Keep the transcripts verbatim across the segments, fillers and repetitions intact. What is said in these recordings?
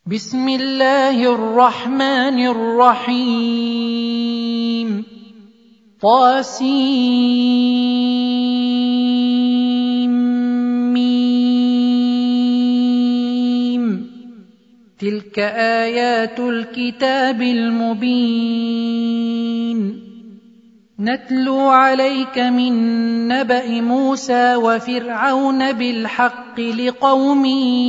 بسم الله الرحمن الرحيم طاسيم تلك آيات الكتاب المبين نتلو عليك من نبأ موسى وفرعون بالحق لقوم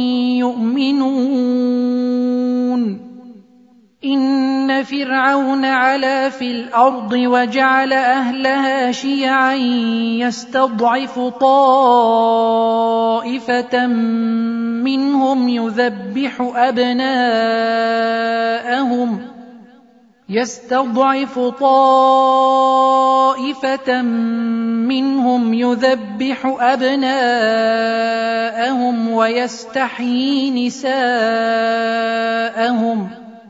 يؤمنون إن فرعون علا في الأرض وجعل أهلها شيعا يستضعف طائفة منهم يذبح أبناءهم يستضعف طائفة منهم يذبح أبناءهم ويستحيي نساءهم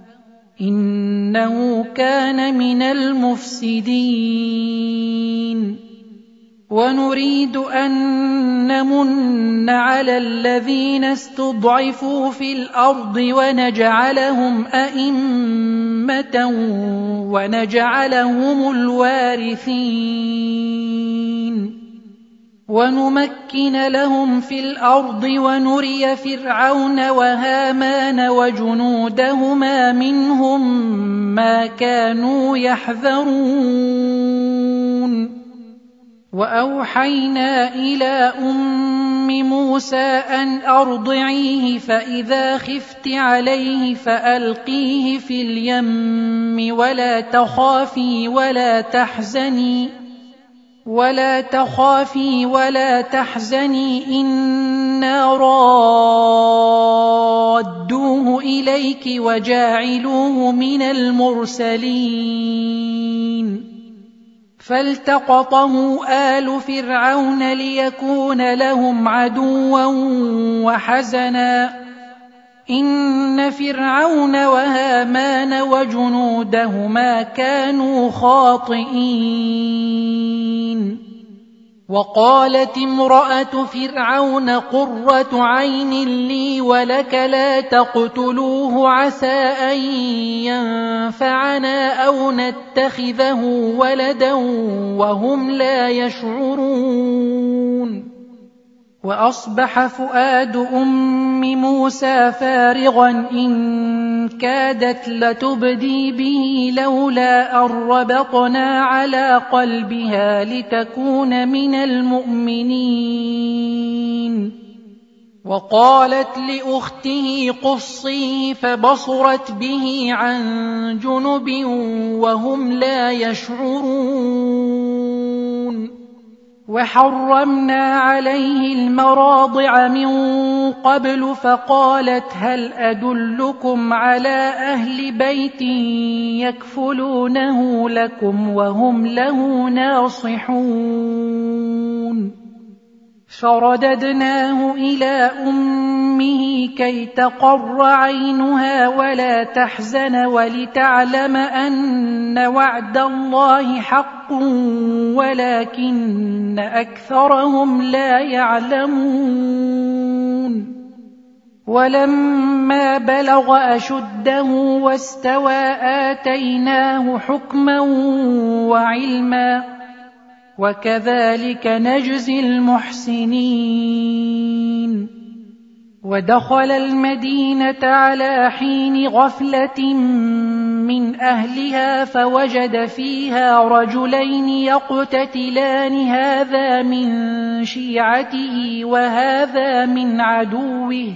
إنه كان من المفسدين ونريد أن نمن على الذين استضعفوا في الأرض ونجعلهم أئمة ونجعلهم الوارثين ونمكن لهم في الأرض ونري فرعون وهامان وجنودهما منهم ما كانوا يحذرون وأوحينا إلى أم موسى أن أرضعيه فإذا خفت عليه فألقيه في اليم ولا تخافي ولا تحزني ولا تخافي ولا تحزني إنا رادوه إليك وجاعلوه من المرسلين فالتقطه آل فرعون ليكون لهم عدوا وحزنا إن فرعون وهامان وجنودهما كانوا خاطئين وقالت امرأة فرعون قرة عين لي ولك لا تقتلوه عسى أن ينفعنا أو نتخذه ولدا وهم لا يشعرون وأصبح فؤاد أم موسى فارغا إن كادت لتبدي به لولا أن ربطنا على قلبها لتكون من المؤمنين وقالت لأخته قصيه فبصرت به عن جنب وهم لا يشعرون وحرمنا عليه المراضع من قبل فقالت هل أدلكم على أهل بيت يكفلونه لكم وهم له ناصحون فرددناه إلى أمه كي تقر عينها ولا تحزن ولتعلم أن وعد الله حق ولكن أكثرهم لا يعلمون ولما بلغ أشده واستوى آتيناه حكما وعلما وكذلك نجزي المحسنين ودخل المدينة على حين غفلة من أهلها فوجد فيها رجلين يقتتلان هذا من شيعته وهذا من عدوه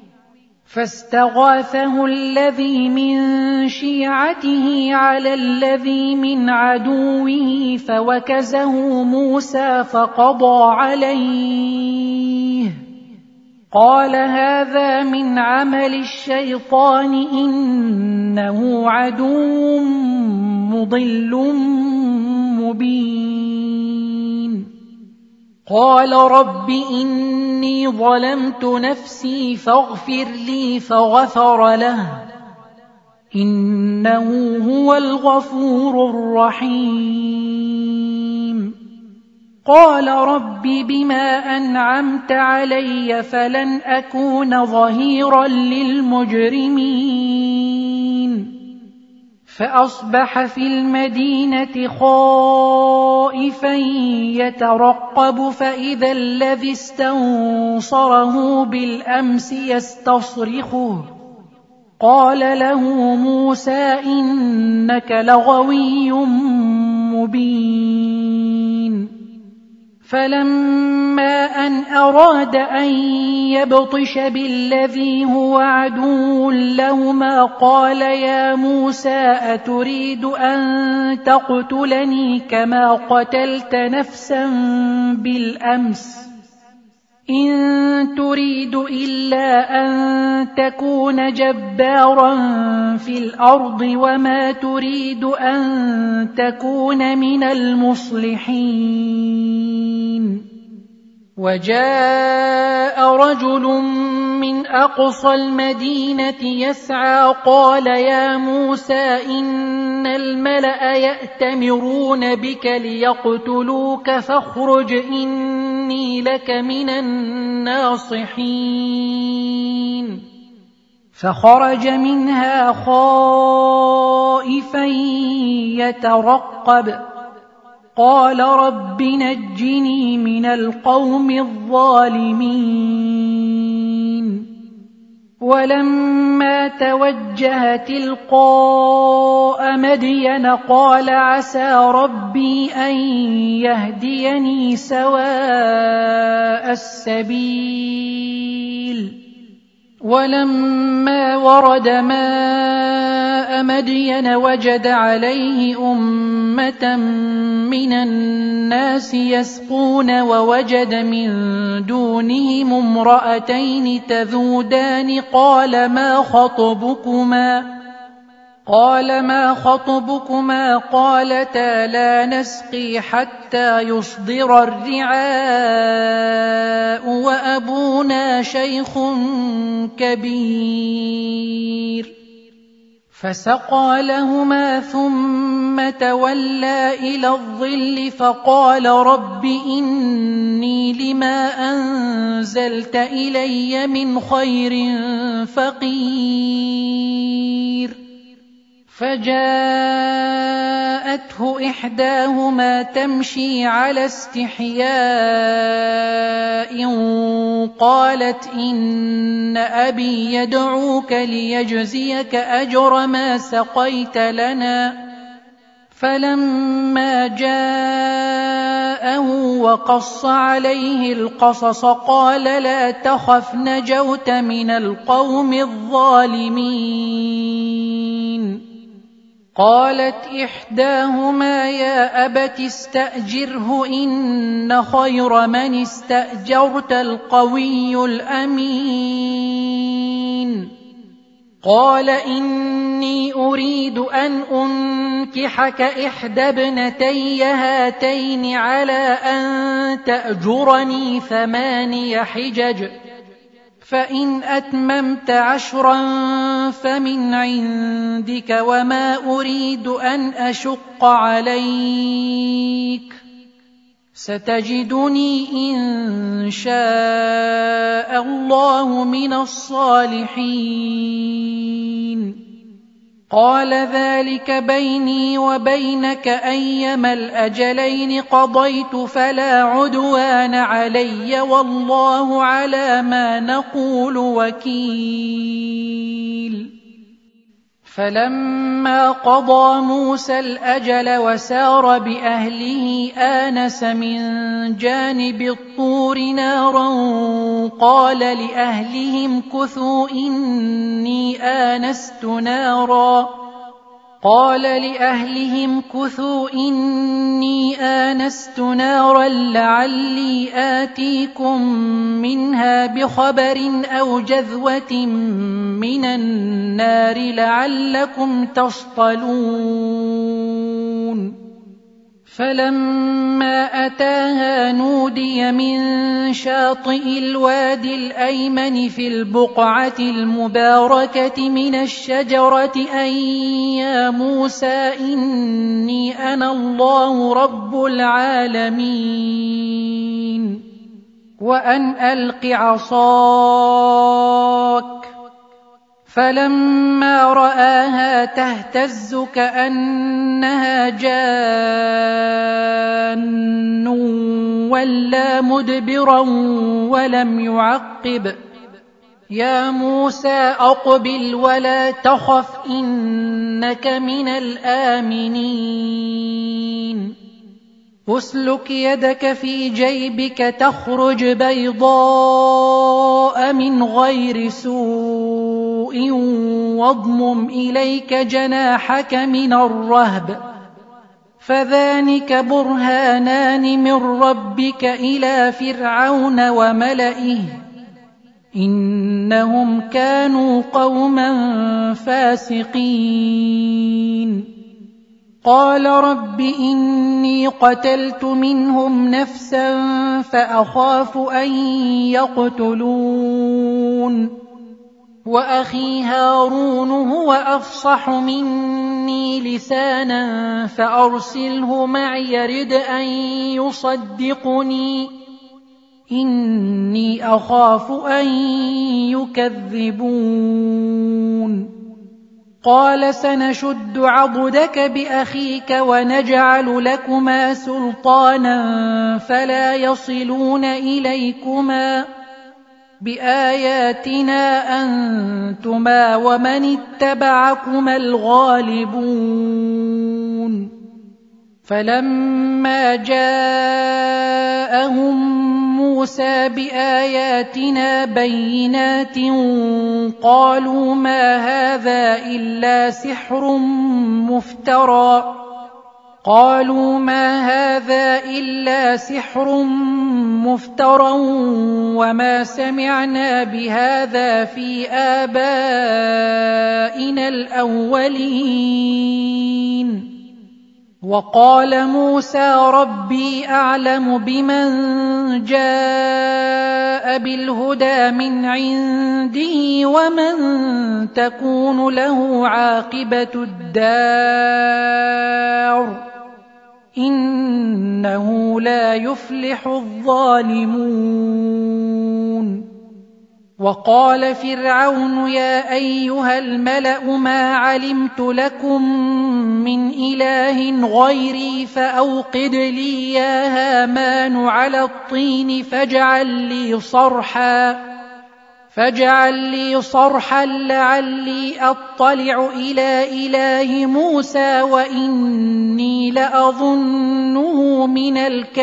فاستغاثه الذي من شيعته على الذي من عدوه فوكزه موسى فقضى عليه قال هذا من عمل الشيطان إنه عدو مضل مبين قال رب إني ظلمت نفسي فاغفر لي فغفر له إنه هو الغفور الرحيم قال رب بما أنعمت علي فلن أكون ظهيرا للمجرمين فأصبح في المدينة خائفا يترقب فإذا الذي استنصره بالأمس يستصرخه قال له موسى إنك لغوي مبين فلما أن أراد أن يبطش بالذي هو عدو لهما قال يا موسى أتريد أن تقتلني كما قتلت نفسا بالأمس إن تريد إلا أن تكون جبارا في الأرض وما تريد أن تكون من المصلحين وجاء رجل من أقصى المدينة يسعى قال يا موسى إن الملأ يأتمرون بك ليقتلوك فاخرج إني لك من الناصحين فخرج منها خائفا يترقب قال رب نجني من القوم الظالمين ولما توجه تلقاء مدين قال عسى ربي أن يهديني سواء السبيل ولما ورد ماء مدين وجد عليه أمة من الناس يسقون ووجد من دونهم امرأتين تذودان قال ما خطبكما قال ما خطبكما قالتا لا نسقي حتى يصدر الرعاء وأبونا شيخ كبير فسقى لهما ثم تولى إلى الظل فقال رب إني لما أنزلت إلي من خير فقير فجاءته إحداهما تمشي على استحياء قالت إن أبي يدعوك ليجزيك أجر ما سقيت لنا فلما جاءه وقص عليه القصص قال لا تخف نجوت من القوم الظالمين قالت إحداهما يا أبت استأجره إن خير من استأجرت القوي الأمين قال إني أريد أن أنكحك إحدى ابنتي هاتين على أن تأجرني ثماني حجج فإن أتممت عشرا فمن عندك وما أريد أن أشق عليك ستجدني إن شاء الله من الصالحين قال ذلك بيني وبينك أيما الأجلين قضيت فلا عدوان علي والله على ما نقول وكيل فلما قضى موسى الأجل وسار بأهله آنس من جانب الطور نارا قال لأهلهم كثوا إني آنست نارا قال لأهلهم كثوا إني آنست نارا لعلي آتيكم منها بخبر أو جذوة من النار لعلكم تصطلون فلما أتاها نودي من شاطئ الوادي الأيمن في البقعة المباركة من الشجرة أن يا موسى إني أنا الله رب العالمين وأن ألق عصاك. فلما رآها تهتز كأنها جان ولا مدبرا ولم يعقب. يا موسى أقبل ولا تخف إنك من الآمنين. أسلك يدك في جيبك تخرج بيضاء من غير سوء واضمم إليك جناحك من الرهب فذلك برهانان من ربك إلى فرعون وملئه إنهم كانوا قوما فاسقين. قال رب إني قتلت منهم نفسا فأخاف أن يقتلون وأخي هارون هو أفصح مني لسانا فأرسله معي يرد أن يصدقني إني أخاف أن يكذبون. قال سنشد عضدك بأخيك ونجعل لكما سلطانا فلا يصلون إليكما بآياتنا أنتما ومن اتبعكما الغالبون. فلما جاءهم موسى بآياتنا بينات قالوا ما هذا إلا سحر مفترى قالوا ما هذا إلا سحر مفترى وما سمعنا بهذا في آبائنا الأولين. وقال موسى ربي أعلم بمن جاء بالهدى من عنده ومن تكون له عاقبة الدار إنه لا يفلح الظالمون. وقال فرعون يا أيها الملأ ما علمت لكم من إله غيري فأوقد لي يا هامان على الطين فاجعل لي صرحا فاجعل لي صرحا لعلي أطلع إلى إله موسى وإني لأظنه من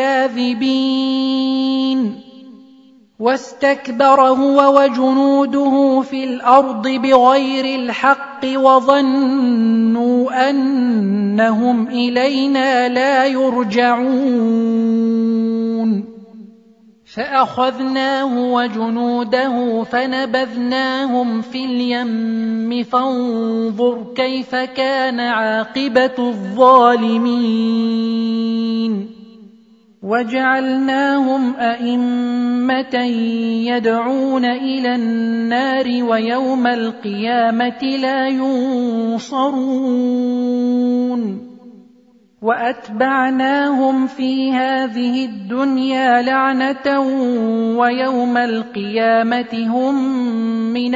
الكاذبين. واستكبر هو وجنوده في الأرض بغير الحق وظنوا أنهم إلينا لا يرجعون. فأخذناه وجنوده فنبذناهم في اليم فانظر كيف كان عاقبة الظالمين. وجعلناهم أئمة يدعون إلى النار ويوم القيامة لا ينصرون. وأتبعناهم في هذه الدنيا لعنة ويوم القيامة هم من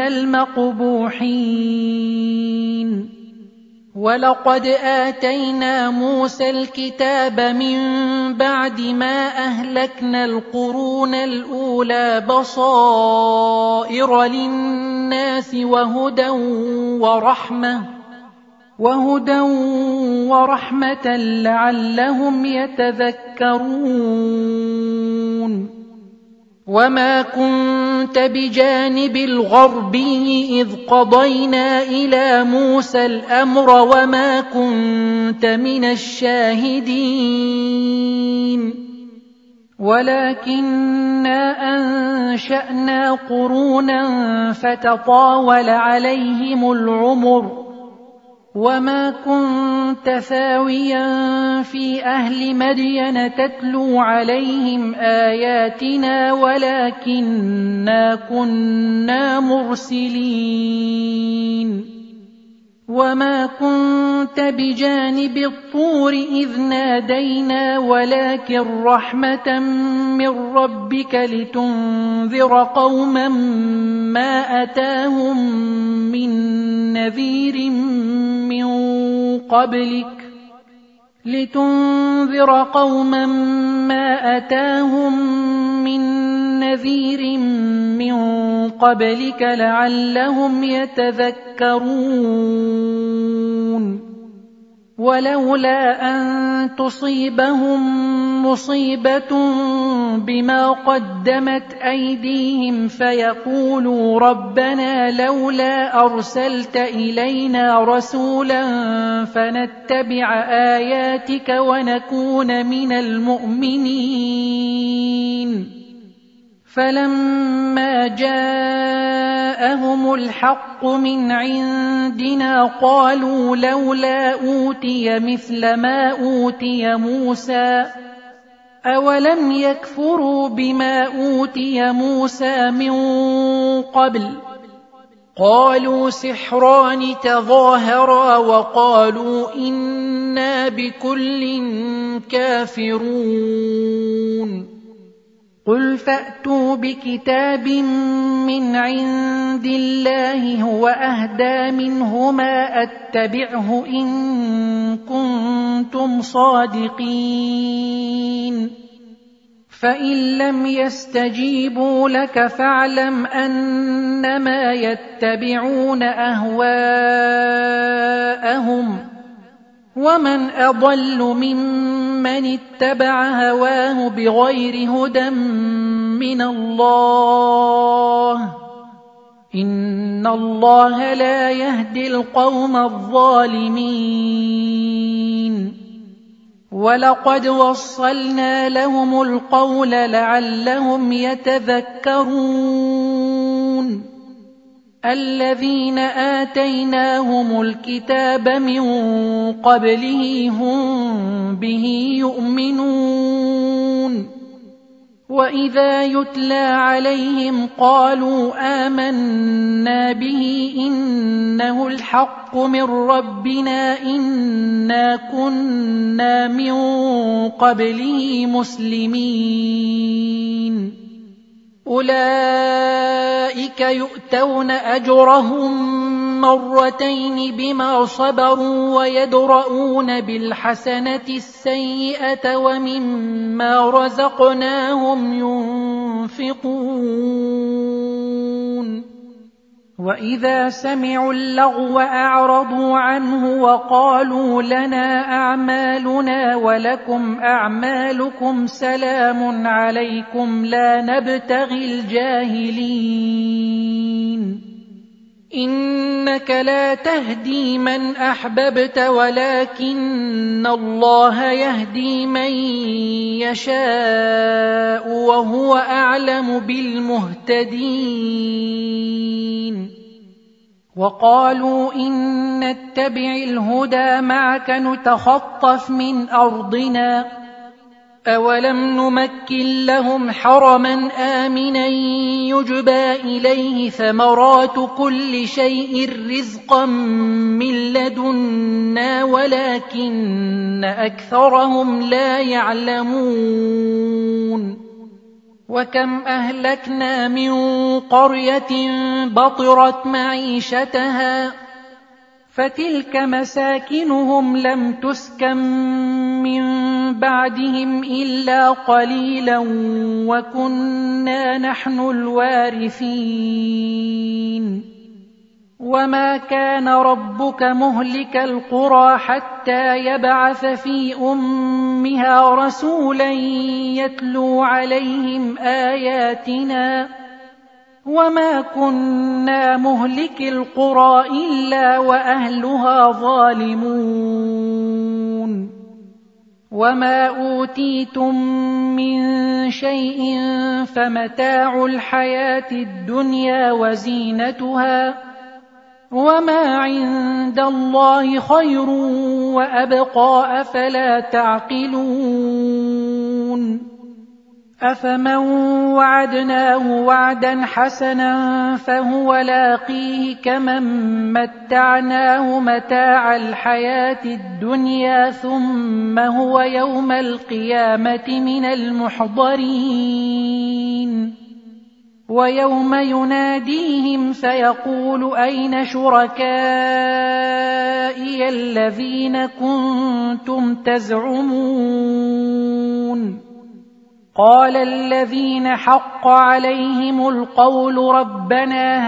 المقبوحين. ولقد آتينا موسى الكتاب من بعد ما أهلكنا القرون الأولى بصائر للناس وهدى ورحمة وهدى ورحمة لعلهم يتذكرون. وما كنت بجانب الغربي إذ قضينا إلى موسى الأمر وما كنت من الشاهدين ولكننا أنشأنا قرونا فتطاول عليهم العمر وما كنت ثاويا في أهل مدين تتلو عليهم آياتنا ولكننا كنا مرسلين وما كنت بجانب الطور إذ نادينا ولكن رحمة من ربك لتنذر قوما ما أتاهم من نذير من قبلك لتنذر قوما ما أتاهم من نذير من قبلك لعلهم يتذكرون ولولا أن تصيبهم مصيبة بما قدمت أيديهم فيقولوا ربنا لولا أرسلت إلينا رسولا فنتبع آياتك ونكون من المؤمنين فلما جاءهم الحق من عندنا قالوا لولا أوتي مثل ما أوتي موسى أولم يكفروا بما أوتي موسى من قبل قالوا سحران تظاهرا وقالوا إنا بكل كافرون قل فأتوا بكتاب من عند الله هو أهدى منهما أتبعه إن كنتم صادقين فإن لم يستجيبوا لك فاعلم أنما يتبعون أهواءهم ومن أضل ممن اتبع هواه بغير هدى من الله إن الله لا يهدي القوم الظالمين ولقد وصلنا لهم القول لعلهم يتذكرون الذين آتيناهم الكتاب من قبله هم به يؤمنون وإذا يتلى عليهم قالوا آمنا به إنه الحق من ربنا إنا كنا من قبله مسلمين أولئك يؤتون أجرهم مرتين بما صبروا ويدرؤون بالحسنة السيئة ومما رزقناهم ينفقون وإذا سمعوا اللغو أعرضوا عنه وقالوا لنا أعمالنا ولكم أعمالكم سلام عليكم لا نبتغي الجاهلين إنك لا تهدي من أحببت ولكن الله يهدي من يشاء وهو أعلم بالمهتدين وقالوا إن نتبع الهدى معك نتخطف من أرضنا أولم نمكن لهم حرما آمنا يجبى إليه ثمرات كل شيء رزقا من لدنا ولكن أكثرهم لا يعلمون وكم أهلكنا من قرية بطرت معيشتها فتلك مساكنهم لم تسكن من بعدهم إلا قليلا وكنا نحن الوارثين وما كان ربك مهلك القرى حتى يبعث في أمها رسولا يتلو عليهم آياتنا وما كنا مهلك القرى إلا وأهلها ظالمون وما أوتيتم من شيء فمتاع الحياة الدنيا وزينتها وما عند الله خير وأبقى أفلا تعقلون أفمن وعدناه وعدا حسنا فهو لاقيه كمن متعناه متاع الحياة الدنيا ثم هو يوم القيامة من المحضرين ويوم يناديهم فيقول أين شركائي الذين كنتم تزعمون قال الذين حق عليهم القول ربنا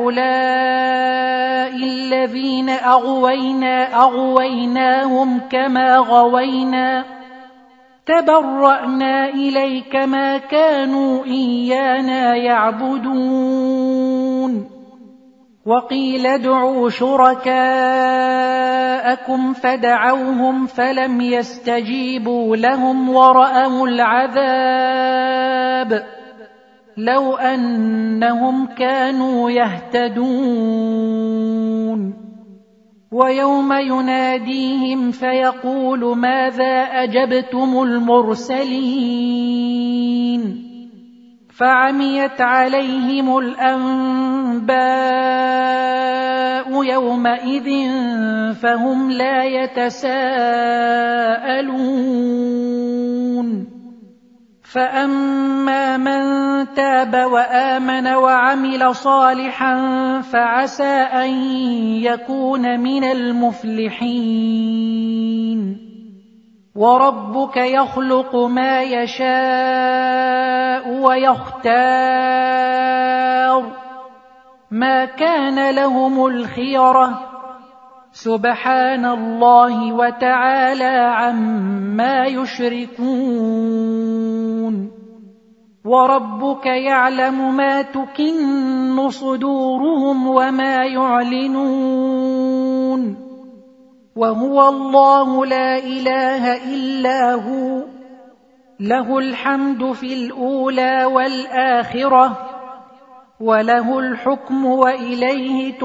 هؤلاء الذين أغوينا أغويناهم كما غوينا تبرأنا إليك ما كانوا إيانا يعبدون وقيل ادعوا شركاءكم فدعوهم فلم يستجيبوا لهم ورأوا العذاب لو أنهم كانوا يهتدون ويوم يناديهم فيقول ماذا أجبتم المرسلين فعميت عليهم الأنباء يومئذ فهم لا يتساءلون فأما من تاب وآمن وعمل صالحا فعسى أن يكون من المفلحين وربك يخلق ما يشاء ويختار ما كان لهم الخيرة سبحان الله وتعالى عما يشركون وربك يعلم ما تكن صدورهم وما يعلنون وهو الله لا إله إلا هو له الحمد في الأولى والآخرة وله الحكم وإليه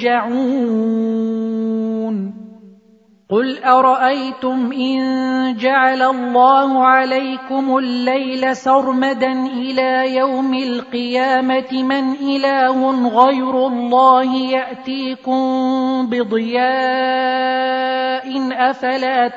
ترجعون قل أرأيتم إن جعل الله عليكم الليل سرمدا إلى يوم القيامة من إله غير الله يأتيكم بضياء أفلا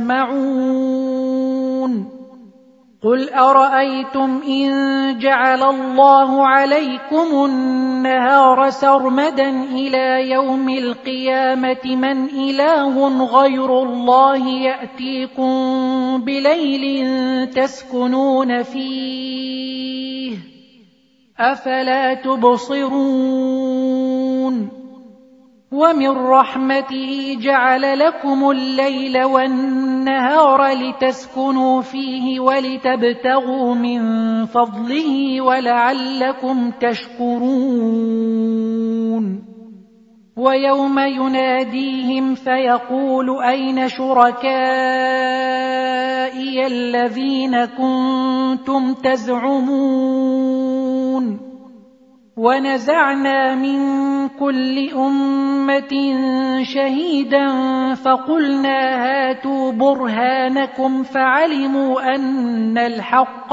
تسمعون قل أرأيتم إن جعل الله عليكم النهار سرمدا إلى يوم القيامة من إله غير الله يأتيكم بليل تسكنون فيه أفلا تبصرون ومن رحمته جعل لكم الليل والنهار لتسكنوا فيه ولتبتغوا من فضله ولعلكم تشكرون ويوم يناديهم فيقول أين شركائي الذين كنتم تزعمون ونزعنا من كل أمة شهيدا فقلنا هاتوا برهانكم فعلموا أن الحق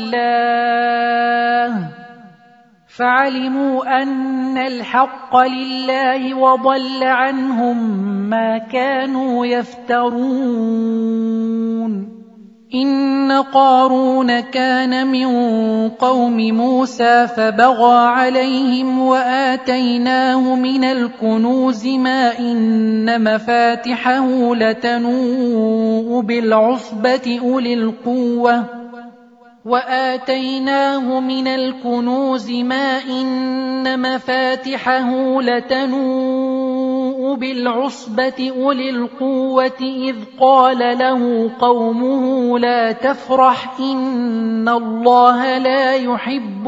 لله فعلموا أن الحق لله وضل عنهم ما كانوا يفترون إن قارون كان من قوم موسى فبغى عليهم وآتيناه من الكنوز ما إن مفاتحه لتنوء بالعصبة أولي القوة وآتيناه من الكنوز ما إن مفاتحه لتنوء بالعصبة أولي القوة إذ قال له قومه لا تفرح إن الله لا يحب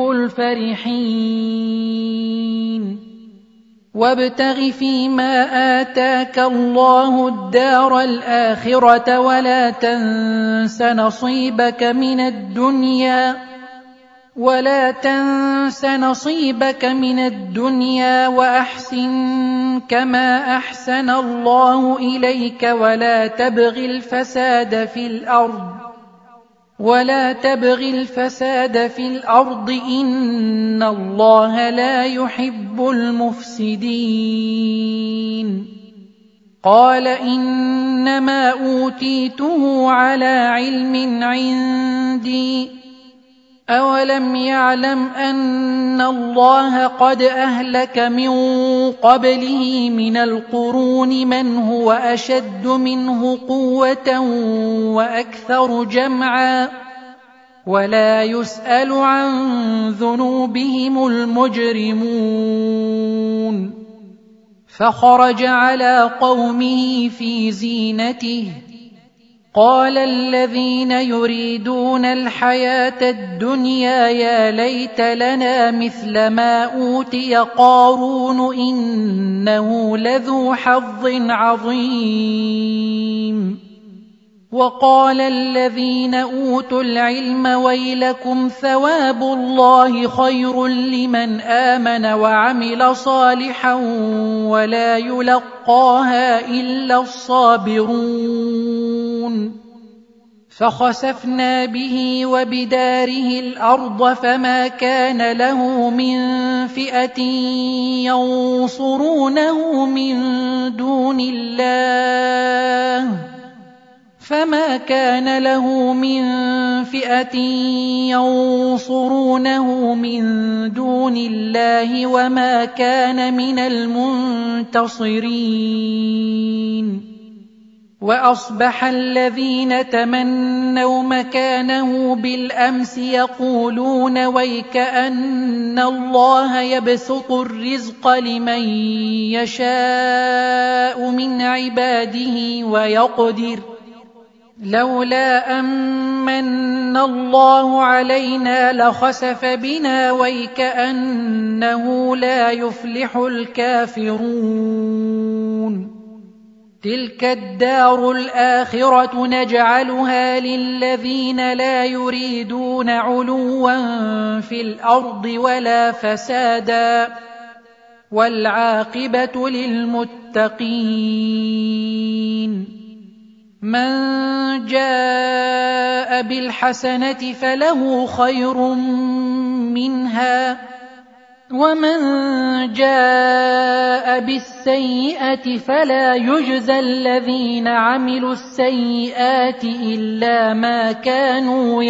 الفرحين وابتغ فيما آتاك الله الدار الآخرة ولا تنس نصيبك من الدنيا ولا تنس نصيبك من الدنيا وأحسن كما أحسن الله إليك ولا تبغ الفساد في الأرض ولا تبغ الفساد في الأرض إن الله لا يحب المفسدين. قال إنما أوتيته على علم عندي أولم يعلم أن الله قد أهلك من قبله من القرون من هو أشد منه قوة وأكثر جمعا ولا يسأل عن ذنوبهم المجرمون. فخرج على قومه في زينته قال الذين يريدون الحياة الدنيا يا ليت لنا مثل ما أوتي قارون إنه لذو حظ عظيم. وقال الذين أوتوا العلم ويلكم ثواب الله خير لمن آمن وعمل صالحا ولا يلقاها إلا الصابرون. فخسفنا به وبداره الأرض فما كان له من فئة ينصرونه من دون الله فما كان له من فئة ينصرونه من دون الله وما كان من المنتصرين. وأصبح الذين تمنوا مكانه بالأمس يقولون ويكأن الله يبسط الرزق لمن يشاء من عباده ويقدر لولا أمن الله علينا لخسف بنا ويكأنه لا يفلح الكافرون. تلك الدار الآخرة نجعلها للذين لا يريدون علوا في الأرض ولا فسادا والعاقبة للمتقين. من جاء بالحسنة فله خير منها ومن جاء بالسيئة فلا يجزى الذين عملوا السيئات إلا ما كانوا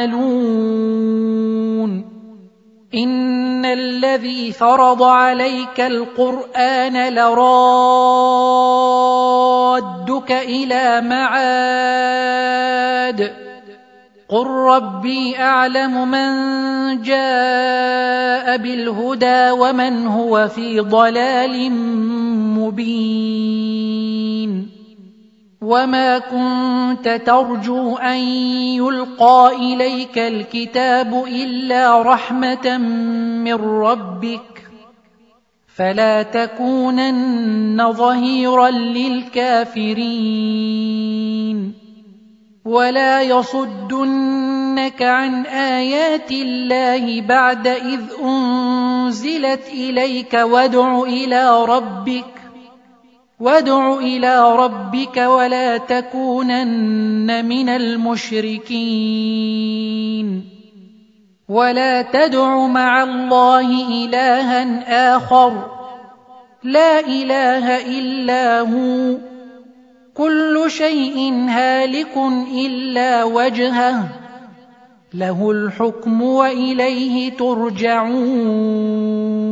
يعملون. إن الذي فرض عليك القرآن لرادك إلى معاد قل ربي أعلم من جاء بالهدى ومن هو في ضلال مبين. وما كنت ترجو أن يلقى إليك الكتاب إلا رحمة من ربك فلا تكونن ظهيرا للكافرين. ولا يصدنك عن آيات الله بعد إذ أنزلت إليك وادع إلى ربك وادع إلى ربك ولا تكونن من المشركين. ولا تدع مع الله إلها آخر لا إله إلا هو كل شيء هالك إلا وجهه له الحكم وإليه ترجعون.